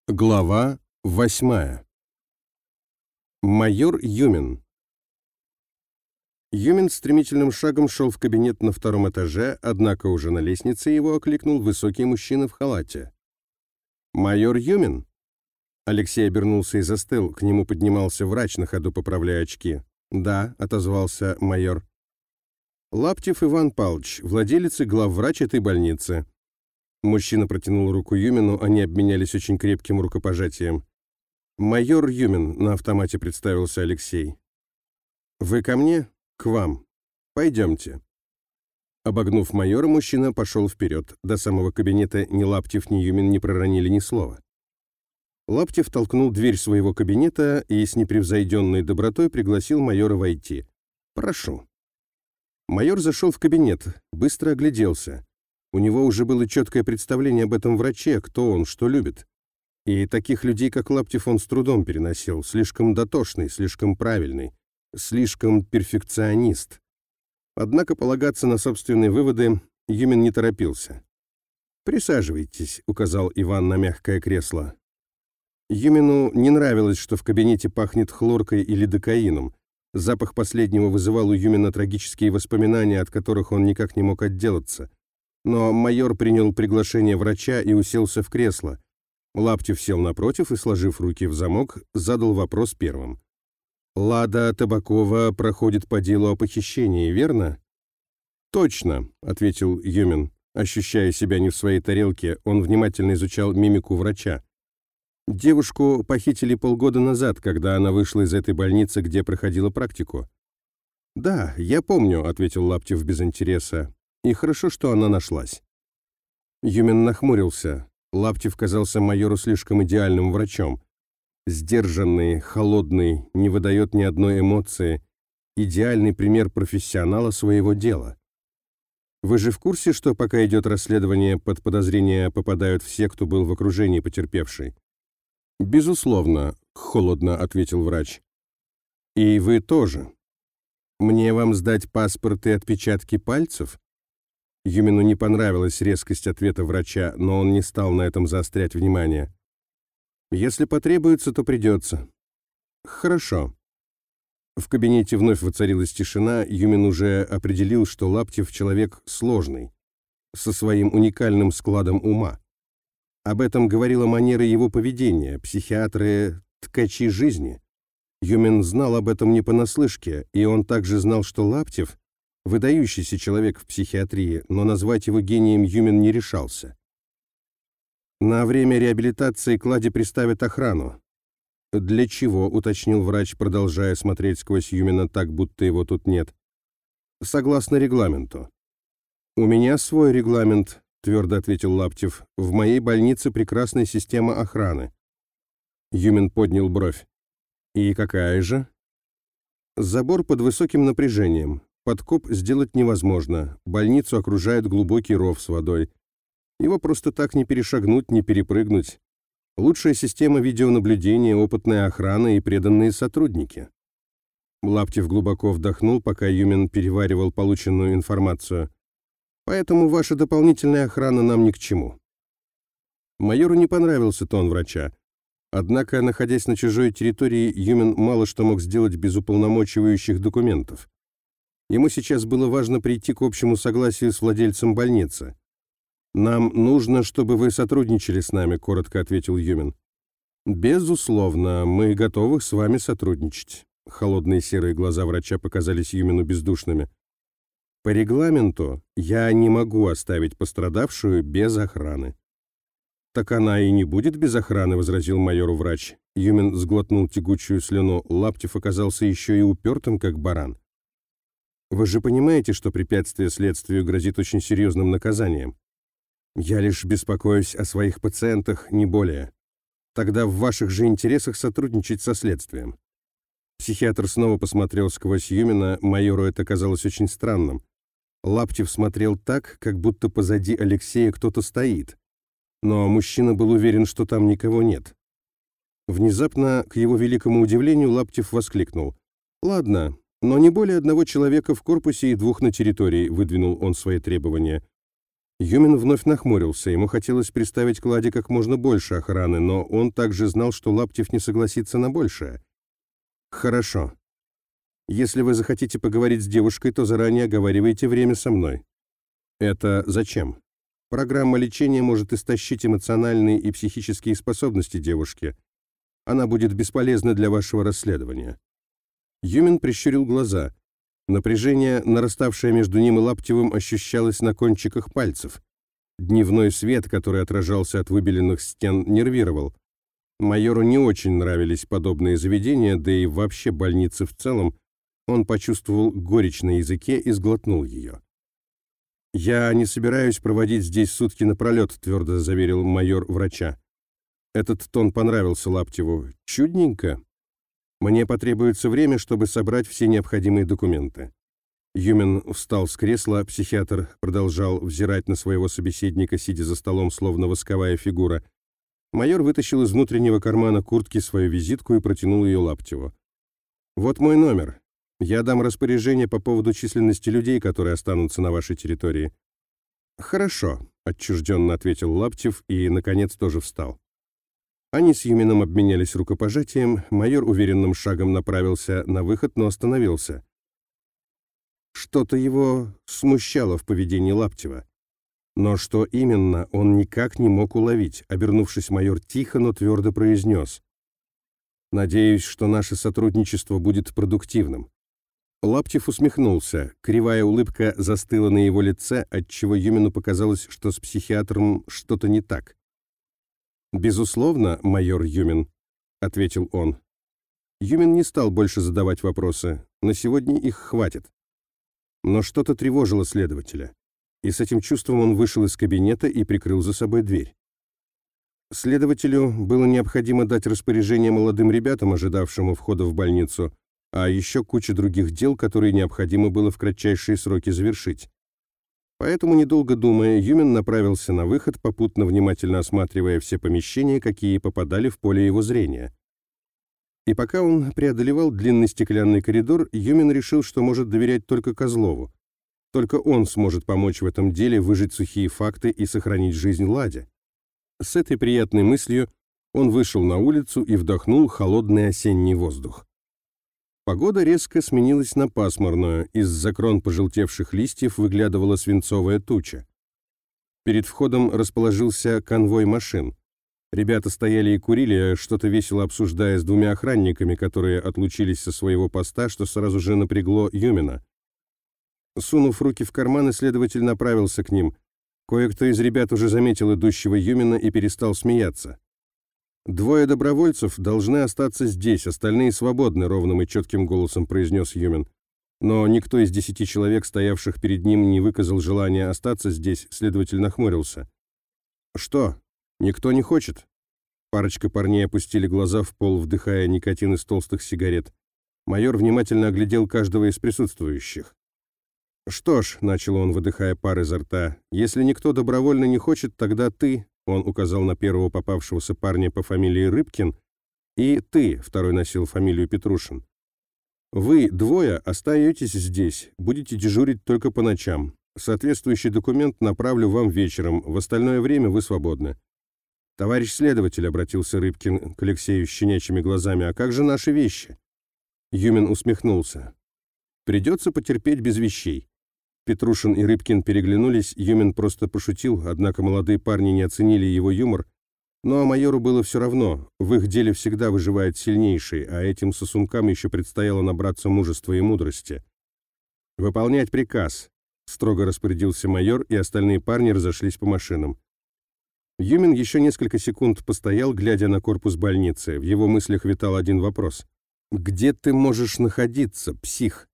Глава 8. Майор Юмин. Юмин стремительным шагом шел в кабинет на втором этаже, однако уже на лестнице его окликнул высокий мужчина в халате. «Майор Юмин?» Алексей обернулся и застыл, к нему поднимался врач, на ходу поправляя очки. «Да», — отозвался майор. «Лаптев Иван Павлович, владелец и главврач этой больницы». Мужчина протянул руку Юмину, они обменялись очень крепким рукопожатием. «Майор Юмин», — на автомате представился Алексей. «Вы ко мне? К вам. Пойдемте». Обогнув майора, мужчина пошел вперед. До самого кабинета ни Лаптев, ни Юмин не проронили ни слова. Лаптев толкнул дверь своего кабинета и с непревзойденной добротой пригласил майора войти. «Прошу». Майор зашел в кабинет, быстро огляделся. У него уже было четкое представление об этом враче, кто он, что любит. И таких людей, как Лаптев, он с трудом переносил, слишком дотошный, слишком правильный, слишком перфекционист. Однако полагаться на собственные выводы Юмин не торопился. «Присаживайтесь», — указал Иван на мягкое кресло. Юмину не нравилось, что в кабинете пахнет хлоркой или докаином. Запах последнего вызывал у Юмина трагические воспоминания, от которых он никак не мог отделаться. Но майор принял приглашение врача и уселся в кресло. Лаптев сел напротив и, сложив руки в замок, задал вопрос первым. «Лада Табакова проходит по делу о похищении, верно?» «Точно», — ответил Юмин. Ощущая себя не в своей тарелке, он внимательно изучал мимику врача. «Девушку похитили полгода назад, когда она вышла из этой больницы, где проходила практику». «Да, я помню», — ответил Лаптев без интереса. «И хорошо, что она нашлась». Юмин нахмурился. Лаптев казался майору слишком идеальным врачом. Сдержанный, холодный, не выдает ни одной эмоции. Идеальный пример профессионала своего дела. «Вы же в курсе, что пока идет расследование, под подозрение попадают все, кто был в окружении потерпевшей?» «Безусловно», — холодно ответил врач. «И вы тоже. Мне вам сдать паспорт и отпечатки пальцев?» Юмину не понравилась резкость ответа врача, но он не стал на этом заострять внимание. «Если потребуется, то придется». «Хорошо». В кабинете вновь воцарилась тишина, Юмин уже определил, что Лаптев человек сложный, со своим уникальным складом ума. Об этом говорила манера его поведения, психиатры – ткачи жизни. Юмин знал об этом не понаслышке, и он также знал, что Лаптев – выдающийся человек в психиатрии, но назвать его гением Юмин не решался. «На время реабилитации к Ладе приставят охрану». «Для чего?» — уточнил врач, продолжая смотреть сквозь Юмина так, будто его тут нет. «Согласно регламенту». «У меня свой регламент», — твердо ответил Лаптев. «В моей больнице прекрасная система охраны». Юмин поднял бровь. «И какая же?» «Забор под высоким напряжением. Подкоп сделать невозможно. Больницу окружает глубокий ров с водой. Его просто так не перешагнуть, не перепрыгнуть. Лучшая система видеонаблюдения, опытная охрана и преданные сотрудники». Лаптев глубоко вдохнул, пока Юмин переваривал полученную информацию. «Поэтому ваша дополнительная охрана нам ни к чему». Майору не понравился тон врача. Однако, находясь на чужой территории, Юмин мало что мог сделать без уполномочивающих документов. Ему сейчас было важно прийти к общему согласию с владельцем больницы. «Нам нужно, чтобы вы сотрудничали с нами», — коротко ответил Юмин. «Безусловно, мы готовы с вами сотрудничать». Холодные серые глаза врача показались Юмину бездушными. «По регламенту я не могу оставить пострадавшую без охраны». «Так она и не будет без охраны», — возразил майору врач. Юмин сглотнул тягучую слюну. Лаптев оказался еще и упертым, как баран. «Вы же понимаете, что препятствие следствию грозит очень серьезным наказанием?» «Я лишь беспокоюсь о своих пациентах, не более. Тогда в ваших же интересах сотрудничать со следствием». Психиатр снова посмотрел сквозь Юмина, майору это казалось очень странным. Лаптев смотрел так, как будто позади Алексея кто-то стоит. Но мужчина был уверен, что там никого нет. Внезапно, к его великому удивлению, Лаптев воскликнул. «Ладно, но не более одного человека в корпусе и двух на территории», — выдвинул он свои требования. Юмин вновь нахмурился. Ему хотелось приставить к Ладе как можно больше охраны, но он также знал, что Лаптев не согласится на большее. «Хорошо. Если вы захотите поговорить с девушкой, то заранее оговаривайте время со мной». «Это зачем?» «Программа лечения может истощить эмоциональные и психические способности девушки. Она будет бесполезна для вашего расследования». Юмин прищурил глаза. Напряжение, нараставшее между ним и Лаптевым, ощущалось на кончиках пальцев. Дневной свет, который отражался от выбеленных стен, нервировал. Майору не очень нравились подобные заведения, да и вообще больницы в целом. Он почувствовал горечь на языке и сглотнул ее. «Я не собираюсь проводить здесь сутки напролет», — твердо заверил майор врача. Этот тон понравился Лаптеву. «Чудненько. Мне потребуется время, чтобы собрать все необходимые документы». Юмин встал с кресла, психиатр продолжал взирать на своего собеседника, сидя за столом, словно восковая фигура. Майор вытащил из внутреннего кармана куртки свою визитку и протянул ее Лаптеву. «Вот мой номер. Я дам распоряжение по поводу численности людей, которые останутся на вашей территории». «Хорошо», — отчужденно ответил Лаптев и, наконец, тоже встал. Они с Юмином обменялись рукопожатием, майор уверенным шагом направился на выход, но остановился. Что-то его смущало в поведении Лаптева. Но что именно, он никак не мог уловить. Обернувшись, майор тихо, но твердо произнес: «Надеюсь, что наше сотрудничество будет продуктивным». Лаптев усмехнулся. Кривая улыбка застыла на его лице, отчего Юмину показалось, что с психиатром что-то не так. «Безусловно, майор Юмин», — ответил он. Юмин не стал больше задавать вопросы. На сегодня их хватит. Но что-то тревожило следователя. И с этим чувством он вышел из кабинета и прикрыл за собой дверь. Следователю было необходимо дать распоряжение молодым ребятам, ожидавшим у входа в больницу, а еще куча других дел, которые необходимо было в кратчайшие сроки завершить. Поэтому, недолго думая, Юмин направился на выход, попутно внимательно осматривая все помещения, какие попадали в поле его зрения. И пока он преодолевал длинный стеклянный коридор, Юмин решил, что может доверять только Козлову. Только он сможет помочь в этом деле выжать сухие факты и сохранить жизнь Ладе. С этой приятной мыслью он вышел на улицу и вдохнул холодный осенний воздух. Погода резко сменилась на пасмурную, из-за крон пожелтевших листьев выглядывала свинцовая туча. Перед входом расположился конвой машин. Ребята стояли и курили, что-то весело обсуждая с двумя охранниками, которые отлучились со своего поста, что сразу же напрягло Юмина. Сунув руки в карманы, следователь направился к ним. Кое-кто из ребят уже заметил идущего Юмина и перестал смеяться. «Двое добровольцев должны остаться здесь, остальные свободны», — ровным и четким голосом произнес Юмин. Но никто из 10 человек, стоявших перед ним, не выказал желания остаться здесь, следователь нахмурился. «Что, никто не хочет?» Парочка парней опустили глаза в пол, вдыхая никотин из толстых сигарет. Майор внимательно оглядел каждого из присутствующих. «Что ж», — начал он, выдыхая пар изо рта, — «если никто добровольно не хочет, тогда ты...» Он указал на первого попавшегося парня по фамилии Рыбкин, и ты, второй носил фамилию Петрушин. Вы двое остаетесь здесь, будете дежурить только по ночам. Соответствующий документ направлю вам вечером, в остальное время вы свободны. Товарищ следователь, обратился Рыбкин к Алексею щенячьими глазами, а как же наши вещи? Юмин усмехнулся. Придется потерпеть без вещей. Петрушин и Рыбкин переглянулись, Юмин просто пошутил, однако молодые парни не оценили его юмор. Ну а майору было все равно, в их деле всегда выживает сильнейший, а этим сосункам еще предстояло набраться мужества и мудрости. «Выполнять приказ», — строго распорядился майор, и остальные парни разошлись по машинам. Юмин еще несколько секунд постоял, глядя на корпус больницы. В его мыслях витал один вопрос. «Где ты можешь находиться, псих?»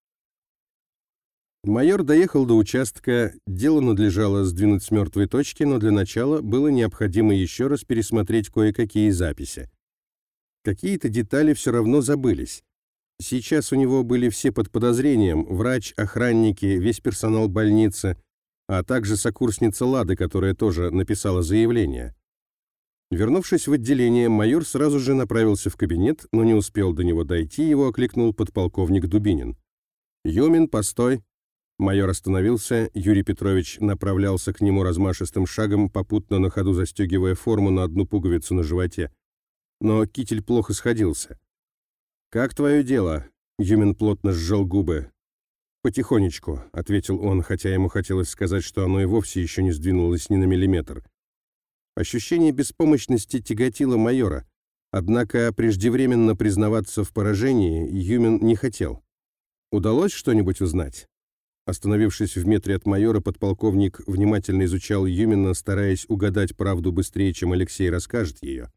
Майор доехал до участка, дело надлежало сдвинуть с мертвой точки, но для начала было необходимо еще раз пересмотреть кое-какие записи. Какие-то детали все равно забылись. Сейчас у него были все под подозрением: врач, охранники, весь персонал больницы, а также сокурсница Лады, которая тоже написала заявление. Вернувшись в отделение, майор сразу же направился в кабинет, но не успел до него дойти, его окликнул подполковник Дубинин. «Юмин, постой!» Майор остановился, Юрий Петрович направлялся к нему размашистым шагом, попутно на ходу застегивая форму на одну пуговицу на животе. Но китель плохо сходился. «Как твое дело?» — Юмин плотно сжал губы. «Потихонечку», — ответил он, хотя ему хотелось сказать, что оно и вовсе еще не сдвинулось ни на миллиметр. Ощущение беспомощности тяготило майора, однако преждевременно признаваться в поражении Юмин не хотел. «Удалось что-нибудь узнать?» Остановившись в метре от майора, подполковник внимательно изучал Юмина, стараясь угадать правду быстрее, чем Алексей расскажет ее.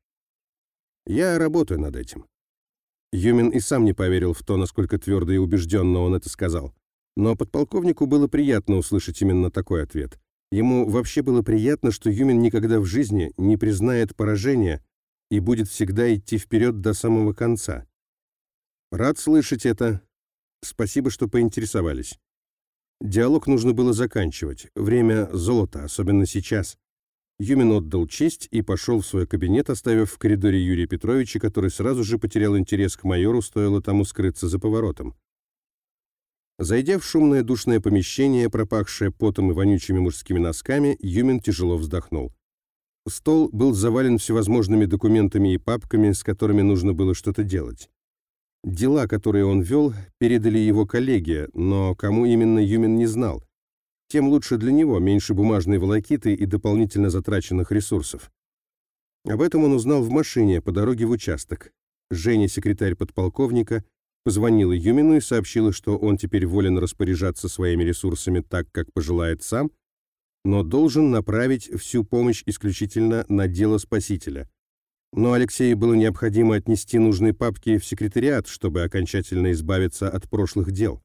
«Я работаю над этим». Юмин и сам не поверил в то, насколько твердо и убежденно он это сказал. Но подполковнику было приятно услышать именно такой ответ. Ему вообще было приятно, что Юмин никогда в жизни не признает поражения и будет всегда идти вперед до самого конца. «Рад слышать это. Спасибо, что поинтересовались». Диалог нужно было заканчивать. Время — золото, особенно сейчас. Юмин отдал честь и пошел в свой кабинет, оставив в коридоре Юрия Петровича, который сразу же потерял интерес к майору, стоило тому скрыться за поворотом. Зайдя в шумное душное помещение, пропахшее потом и вонючими мужскими носками, Юмин тяжело вздохнул. Стол был завален всевозможными документами и папками, с которыми нужно было что-то делать. Дела, которые он вел, передали его коллеге, но кому именно Юмин не знал. Тем лучше для него, меньше бумажной волокиты и дополнительно затраченных ресурсов. Об этом он узнал в машине по дороге в участок. Женя, секретарь подполковника, позвонила Юмину и сообщила, что он теперь волен распоряжаться своими ресурсами так, как пожелает сам, но должен направить всю помощь исключительно на дело спасителя. Но Алексею было необходимо отнести нужные папки в секретариат, чтобы окончательно избавиться от прошлых дел.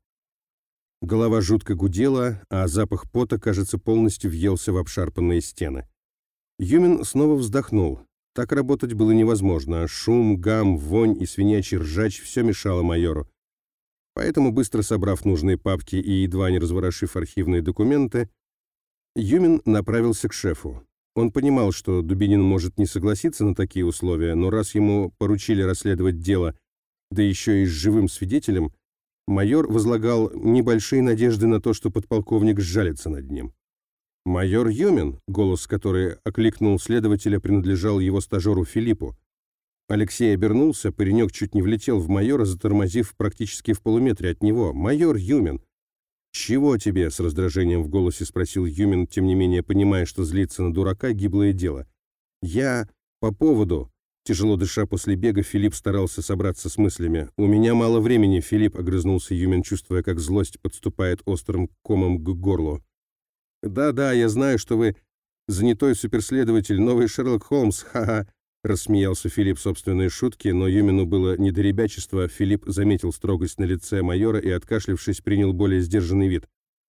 Голова жутко гудела, а запах пота, кажется, полностью въелся в обшарпанные стены. Юмин снова вздохнул. Так работать было невозможно. Шум, гам, вонь и свинячий ржач — все мешало майору. Поэтому, быстро собрав нужные папки и едва не разворошив архивные документы, Юмин направился к шефу. Он понимал, что Дубинин может не согласиться на такие условия, но раз ему поручили расследовать дело, да еще и с живым свидетелем, майор возлагал небольшие надежды на то, что подполковник сжалится над ним. «Майор Юмин», голос, который окликнул следователя, принадлежал его стажеру Филиппу. Алексей обернулся, паренек чуть не влетел в майора, затормозив практически в полуметре от него. «Майор Юмин!» «Чего тебе?» — с раздражением в голосе спросил Юмин, тем не менее понимая, что злиться на дурака — гиблое дело. «Я по поводу...» Тяжело дыша после бега, Филипп старался собраться с мыслями. «У меня мало времени, Филипп», — огрызнулся Юмин, чувствуя, как злость подступает острым комом к горлу. «Да-да, я знаю, что вы занятой суперследователь, новый Шерлок Холмс, ха-ха», — рассмеялся Филипп собственной шутке, но Юмину было не до ребячества. Филипп заметил строгость на лице майора и, откашлившись, принял более сдержанный вид.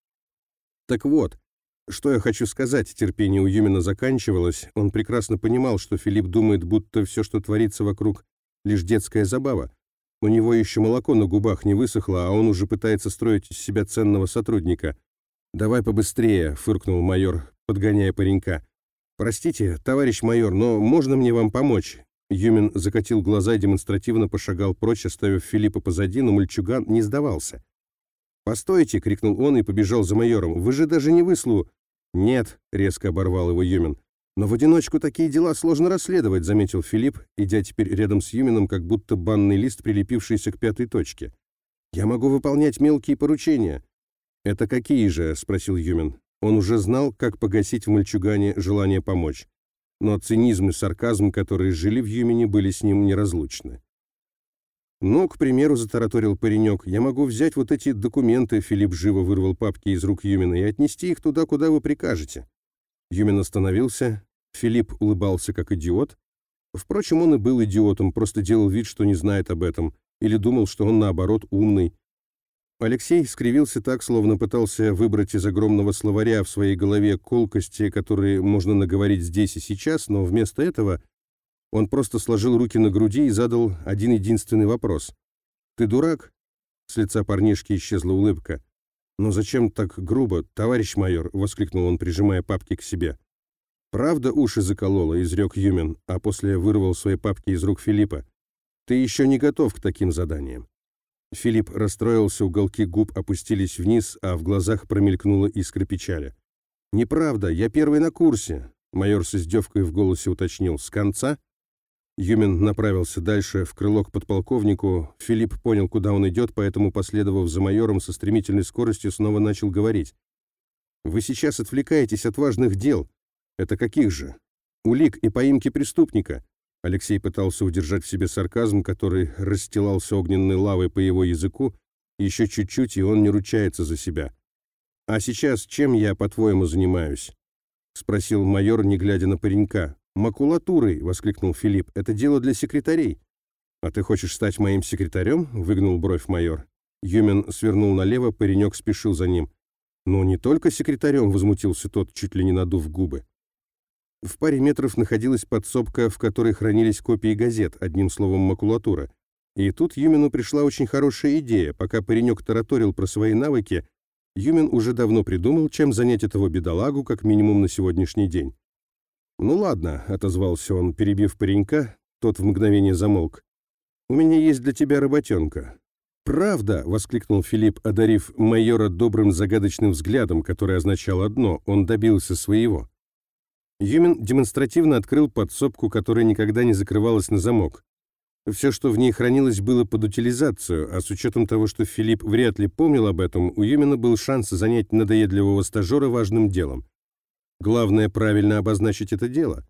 «Так вот, что я хочу сказать», — терпение у Юмина заканчивалось. Он прекрасно понимал, что Филипп думает, будто все, что творится вокруг, лишь детская забава. У него еще молоко на губах не высохло, а он уже пытается строить из себя ценного сотрудника. «Давай побыстрее», — фыркнул майор, подгоняя паренька. «Простите, товарищ майор, но можно мне вам помочь?» Юмин закатил глаза и демонстративно пошагал прочь, оставив Филиппа позади, но мальчуган не сдавался. «Постойте!» — крикнул он и побежал за майором. «Вы же даже не выслу...» «Нет!» — резко оборвал его Юмин. «Но в одиночку такие дела сложно расследовать», — заметил Филипп, идя теперь рядом с Юмином, как будто банный лист, прилепившийся к пятой точке. «Я могу выполнять мелкие поручения». «Это какие же?» — спросил Юмин. Он уже знал, как погасить в мальчугане желание помочь. Но цинизм и сарказм, которые жили в Юмине, были с ним неразлучны. «Ну, к примеру, — затараторил паренек, — я могу взять вот эти документы», — Филипп живо вырвал папки из рук Юмина, — «и отнести их туда, куда вы прикажете». Юмин остановился. Филипп улыбался, как идиот. Впрочем, он и был идиотом, просто делал вид, что не знает об этом, или думал, что он, наоборот, умный. Алексей скривился так, словно пытался выбрать из огромного словаря в своей голове колкости, которые можно наговорить здесь и сейчас, но вместо этого он просто сложил руки на груди и задал один единственный вопрос. «Ты дурак?» С лица парнишки исчезла улыбка. «Но зачем так грубо, товарищ майор?» — воскликнул он, прижимая папки к себе. «Правда уши заколола?» — изрек Юмин, а после вырвал свои папки из рук Филиппа. «Ты еще не готов к таким заданиям». Филипп расстроился, уголки губ опустились вниз, а в глазах промелькнула искра печали. «Неправда, я первый на курсе», — майор с издевкой в голосе уточнил. «С конца?» Юмин направился дальше, в крыло к подполковнику. Филипп понял, куда он идет, поэтому, последовав за майором, со стремительной скоростью снова начал говорить. «Вы сейчас отвлекаетесь от важных дел. Это каких же? Улик и поимки преступника». Алексей пытался удержать в себе сарказм, который расстилался огненной лавой по его языку. Еще чуть-чуть, и он не ручается за себя. «А сейчас чем я, по-твоему, занимаюсь?» — спросил майор, не глядя на паренька. «Макулатурой!» — воскликнул Филипп. «Это дело для секретарей». «А ты хочешь стать моим секретарем?» — выгнул бровь майор. Юмин свернул налево, паренек спешил за ним. «Ну, не только секретарем!» — возмутился тот, чуть ли не надув губы. В паре метров находилась подсобка, в которой хранились копии газет, одним словом, макулатура. И тут Юмину пришла очень хорошая идея. Пока паренек тараторил про свои навыки, Юмин уже давно придумал, чем занять этого бедолагу, как минимум на сегодняшний день. «Ну ладно», — отозвался он, перебив паренька, тот в мгновение замолк. «У меня есть для тебя работенка». «Правда!» — воскликнул Филипп, одарив майора добрым загадочным взглядом, который означал одно — он добился своего. Юмин демонстративно открыл подсобку, которая никогда не закрывалась на замок. Все, что в ней хранилось, было под утилизацию, а с учетом того, что Филипп вряд ли помнил об этом, у Юмина был шанс занять надоедливого стажера важным делом. Главное, правильно обозначить это дело.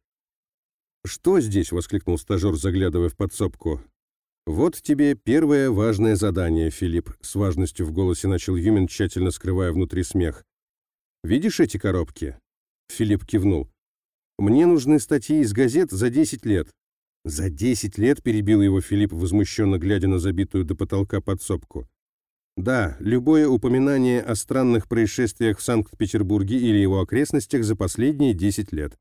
«Что здесь?» — воскликнул стажер, заглядывая в подсобку. «Вот тебе первое важное задание, Филипп», — с важностью в голосе начал Юмин, тщательно скрывая внутри смех. «Видишь эти коробки?» Филипп кивнул. «Мне нужны статьи из газет за 10 лет». «За 10 лет?» — перебил его Филипп, возмущенно глядя на забитую до потолка подсобку. «Да, любое упоминание о странных происшествиях в Санкт-Петербурге или его окрестностях за последние 10 лет».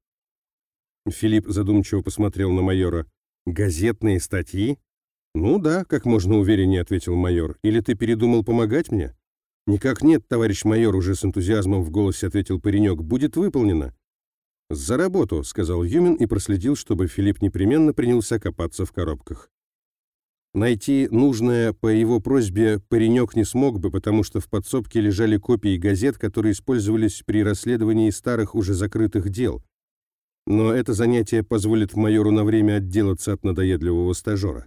Филипп задумчиво посмотрел на майора. «Газетные статьи?» «Ну да», — как можно увереннее ответил майор. «Или ты передумал помогать мне?» «Никак нет, товарищ майор», — уже с энтузиазмом в голосе ответил паренек. «Будет выполнено». «За работу», — сказал Юмин и проследил, чтобы Филипп непременно принялся копаться в коробках. Найти нужное по его просьбе паренек не смог бы, потому что в подсобке лежали копии газет, которые использовались при расследовании старых уже закрытых дел. Но это занятие позволит майору на время отделаться от надоедливого стажера.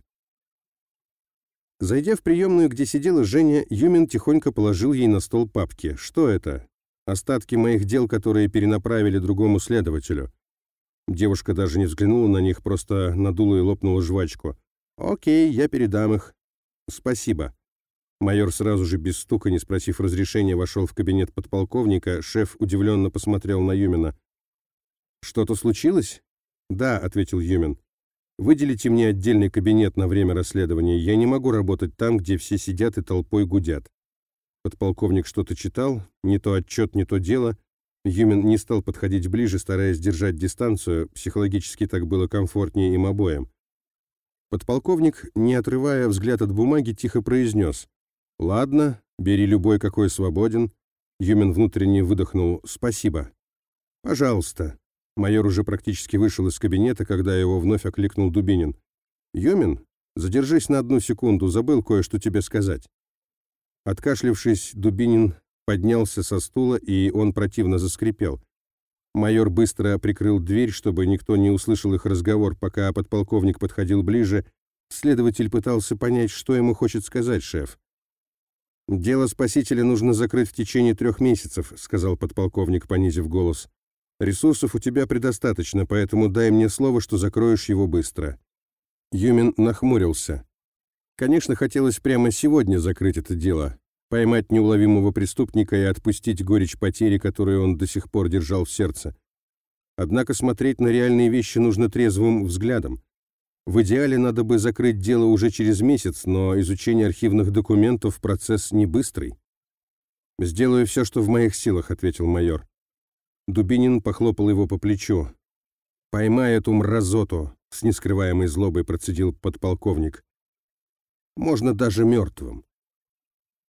Зайдя в приемную, где сидела Женя, Юмин тихонько положил ей на стол папки. «Что это?» «Остатки моих дел, которые перенаправили другому следователю». Девушка даже не взглянула на них, просто надула и лопнула жвачку. «Окей, я передам их». «Спасибо». Майор сразу же, без стука, не спросив разрешения, вошел в кабинет подполковника. Шеф удивленно посмотрел на Юмина. «Что-то случилось?» «Да», — ответил Юмин. «Выделите мне отдельный кабинет на время расследования. Я не могу работать там, где все сидят и толпой гудят». Подполковник что-то читал, не то отчет, не то дело. Юмин не стал подходить ближе, стараясь держать дистанцию. Психологически так было комфортнее им обоим. Подполковник, не отрывая взгляд от бумаги, тихо произнес: «Ладно, бери любой, какой свободен». Юмин внутренне выдохнул: «Спасибо». «Пожалуйста». Майор уже практически вышел из кабинета, когда его вновь окликнул Дубинин. «Юмин, задержись на 1 секунду, забыл кое-что тебе сказать». Откашлившись, Дубинин поднялся со стула, и он противно заскрипел. Майор быстро прикрыл дверь, чтобы никто не услышал их разговор. Пока подполковник подходил ближе, следователь пытался понять, что ему хочет сказать шеф. «Дело спасителя нужно закрыть в течение 3 месяцев», — сказал подполковник, понизив голос. «Ресурсов у тебя предостаточно, поэтому дай мне слово, что закроешь его быстро». Юмин нахмурился. Конечно, хотелось прямо сегодня закрыть это дело, поймать неуловимого преступника и отпустить горечь потери, которую он до сих пор держал в сердце. Однако смотреть на реальные вещи нужно трезвым взглядом. В идеале надо бы закрыть дело уже через месяц, но изучение архивных документов – процесс не быстрый. «Сделаю все, что в моих силах», – ответил майор. Дубинин похлопал его по плечу. «Поймай эту мразоту», — с нескрываемой злобой процедил подполковник. «Можно даже мертвым».